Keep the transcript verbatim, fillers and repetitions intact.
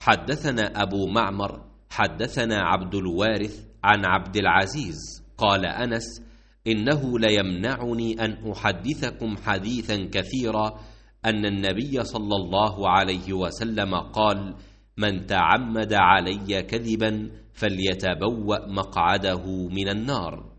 حدثنا أبو معمر حدثنا عبد الوارث عن عبد العزيز قال أنس: إنه ليمنعني أن أحدثكم حديثا كثيرا أن النبي صلى الله عليه وسلم قال: من تعمد علي كذبا فليتبوأ مقعده من النار.